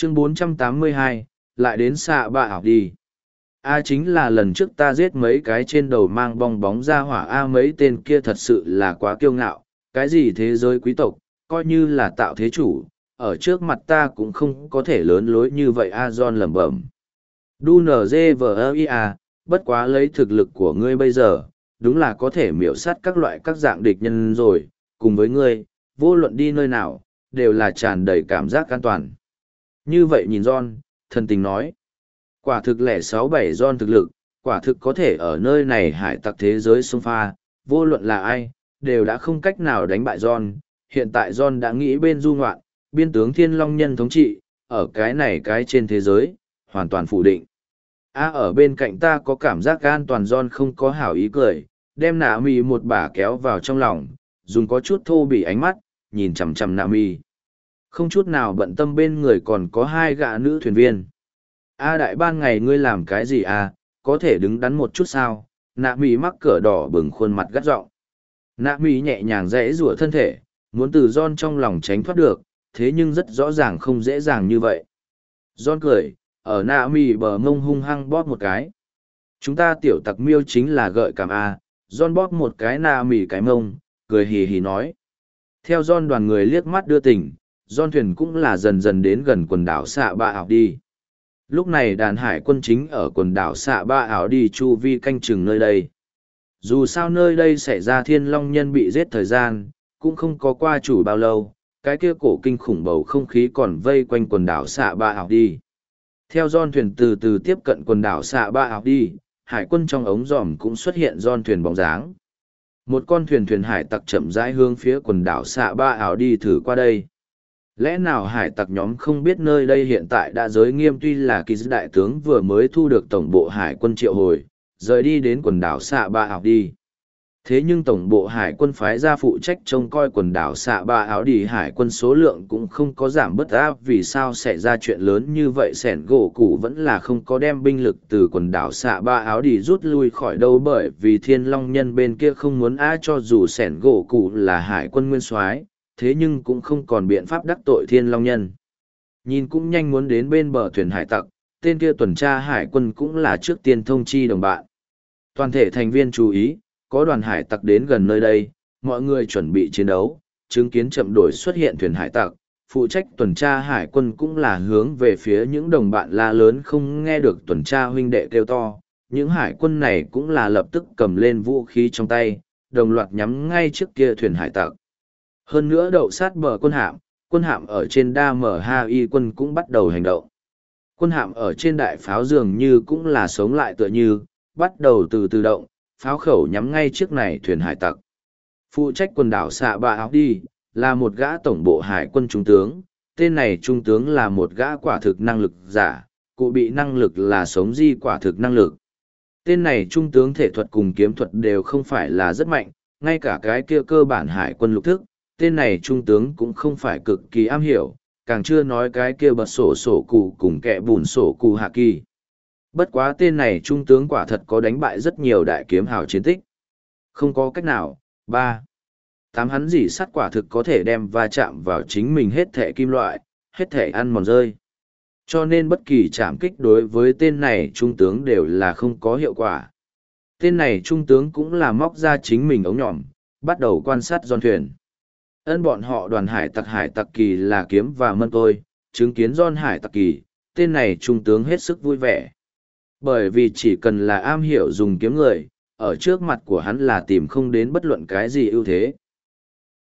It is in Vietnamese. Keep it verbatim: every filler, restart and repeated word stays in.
chương bốn trăm tám mươi hai, lại đến xạ bạ học đi. A chính là lần trước ta giết mấy cái trên đầu mang bong bóng ra hỏa A, mấy tên kia thật sự là quá kiêu ngạo, cái gì thế giới quý tộc, coi như là tạo thế chủ, ở trước mặt ta cũng không có thể lớn lối như vậy A. John lẩm bẩm. Đu nở dê vờ a, bất quá lấy thực lực của ngươi bây giờ, đúng là có thể miểu sát các loại các dạng địch nhân rồi, cùng với ngươi, vô luận đi nơi nào, đều là tràn đầy cảm giác an toàn. Như vậy nhìn John, thần tình nói. Quả thực lẻ sáu bảy John thực lực, quả thực có thể ở nơi này hải tặc thế giới xông pha, vô luận là ai, đều đã không cách nào đánh bại John. Hiện tại John đã nghĩ bên du ngoạn, biên tướng Thiên Long Nhân thống trị, ở cái này cái trên thế giới, hoàn toàn phủ định. A ở bên cạnh ta có cảm giác an toàn. John không có hảo ý cười, đem nạ mì một bả kéo vào trong lòng, dùng có chút thô bỉ ánh mắt, nhìn chằm chằm nạ mì. Không chút nào bận tâm bên người còn có hai gã nữ thuyền viên. A đại ban ngày ngươi làm cái gì à, có thể đứng đắn một chút sao? Nạ mì mắc cỡ đỏ bừng khuôn mặt gắt giọng. Nạ mì nhẹ nhàng rẽ rủa thân thể, muốn từ John trong lòng tránh thoát được, thế nhưng rất rõ ràng không dễ dàng như vậy. John cười, ở nạ mì bờ mông hung hăng bóp một cái. Chúng ta tiểu tặc miêu chính là gợi cảm A. John bóp một cái nạ mì cái mông, cười hì hì nói. Theo John đoàn người liếc mắt đưa tình, John thuyền cũng là dần dần đến gần quần đảo xạ ba ảo đi. Lúc này đàn hải quân chính ở quần đảo xạ ba ảo đi chu vi canh chừng nơi đây. Dù sao nơi đây xảy ra thiên long nhân bị giết thời gian, cũng không có qua chủ bao lâu, cái kia cổ kinh khủng bầu không khí còn vây quanh quần đảo xạ ba ảo đi. Theo John thuyền từ từ tiếp cận quần đảo xạ ba ảo đi, hải quân trong ống giòm cũng xuất hiện John thuyền bóng dáng. Một con thuyền thuyền hải tặc chậm rãi hướng phía quần đảo xạ ba ảo đi thử qua đây. Lẽ nào hải tặc nhóm không biết nơi đây hiện tại đã giới nghiêm, tuy là kỳ đại tướng vừa mới thu được tổng bộ hải quân triệu hồi, rời đi đến quần đảo xạ ba ảo đi. Thế nhưng tổng bộ hải quân phái ra phụ trách trông coi quần đảo xạ ba ảo đi hải quân số lượng cũng không có giảm bất áp. Vì sao xảy ra chuyện lớn như vậy? Sẻn gỗ cụ vẫn là không có đem binh lực từ quần đảo xạ ba ảo đi rút lui khỏi đâu, bởi vì thiên long nhân bên kia không muốn á. Cho dù sẻn gỗ cụ là hải quân nguyên soái, thế nhưng cũng không còn biện pháp đắc tội thiên long nhân. Nhìn cũng nhanh muốn đến bên bờ thuyền hải tặc, tên kia tuần tra hải quân cũng là trước tiên thông chi đồng bạn. Toàn thể thành viên chú ý, có đoàn hải tặc đến gần nơi đây, mọi người chuẩn bị chiến đấu, chứng kiến chậm đổi xuất hiện thuyền hải tặc, phụ trách tuần tra hải quân cũng là hướng về phía những đồng bạn la lớn. Không nghe được tuần tra huynh đệ kêu to, những hải quân này cũng là lập tức cầm lên vũ khí trong tay, đồng loạt nhắm ngay trước kia thuyền hải tặc. Hơn nữa đậu sát bờ quân hạm, quân hạm ở trên đa mở ha y quân cũng bắt đầu hành động. Quân hạm ở trên đại pháo dường như cũng là sống lại tựa như, bắt đầu từ từ động, pháo khẩu nhắm ngay chiếc này thuyền hải tặc. Phụ trách quần đảo xạ ba áo đi, là một gã tổng bộ hải quân trung tướng, tên này trung tướng là một gã quả thực năng lực giả, cụ bị năng lực là sống di quả thực năng lực. Tên này trung tướng thể thuật cùng kiếm thuật đều không phải là rất mạnh, ngay cả cái kia cơ bản hải quân lục thức, tên này trung tướng cũng không phải cực kỳ am hiểu, càng chưa nói cái kia bật sổ sổ cụ cùng kẹ bùn sổ cụ hạ kỳ. Bất quá tên này trung tướng quả thật có đánh bại rất nhiều đại kiếm hào chiến tích. Không có cách nào. Ba, tám hắn dỉ sắt quả thực có thể đem va chạm vào chính mình hết thể kim loại, hết thể ăn mòn rơi. Cho nên bất kỳ chạm kích đối với tên này trung tướng đều là không có hiệu quả. Tên này trung tướng cũng là móc ra chính mình ống nhỏm, bắt đầu quan sát John thuyền. Ân bọn họ đoàn hải tặc hải tặc kỳ là kiếm và mân tôi, chứng kiến John hải tặc kỳ, tên này trung tướng hết sức vui vẻ. Bởi vì chỉ cần là am hiểu dùng kiếm người, ở trước mặt của hắn là tìm không đến bất luận cái gì ưu thế.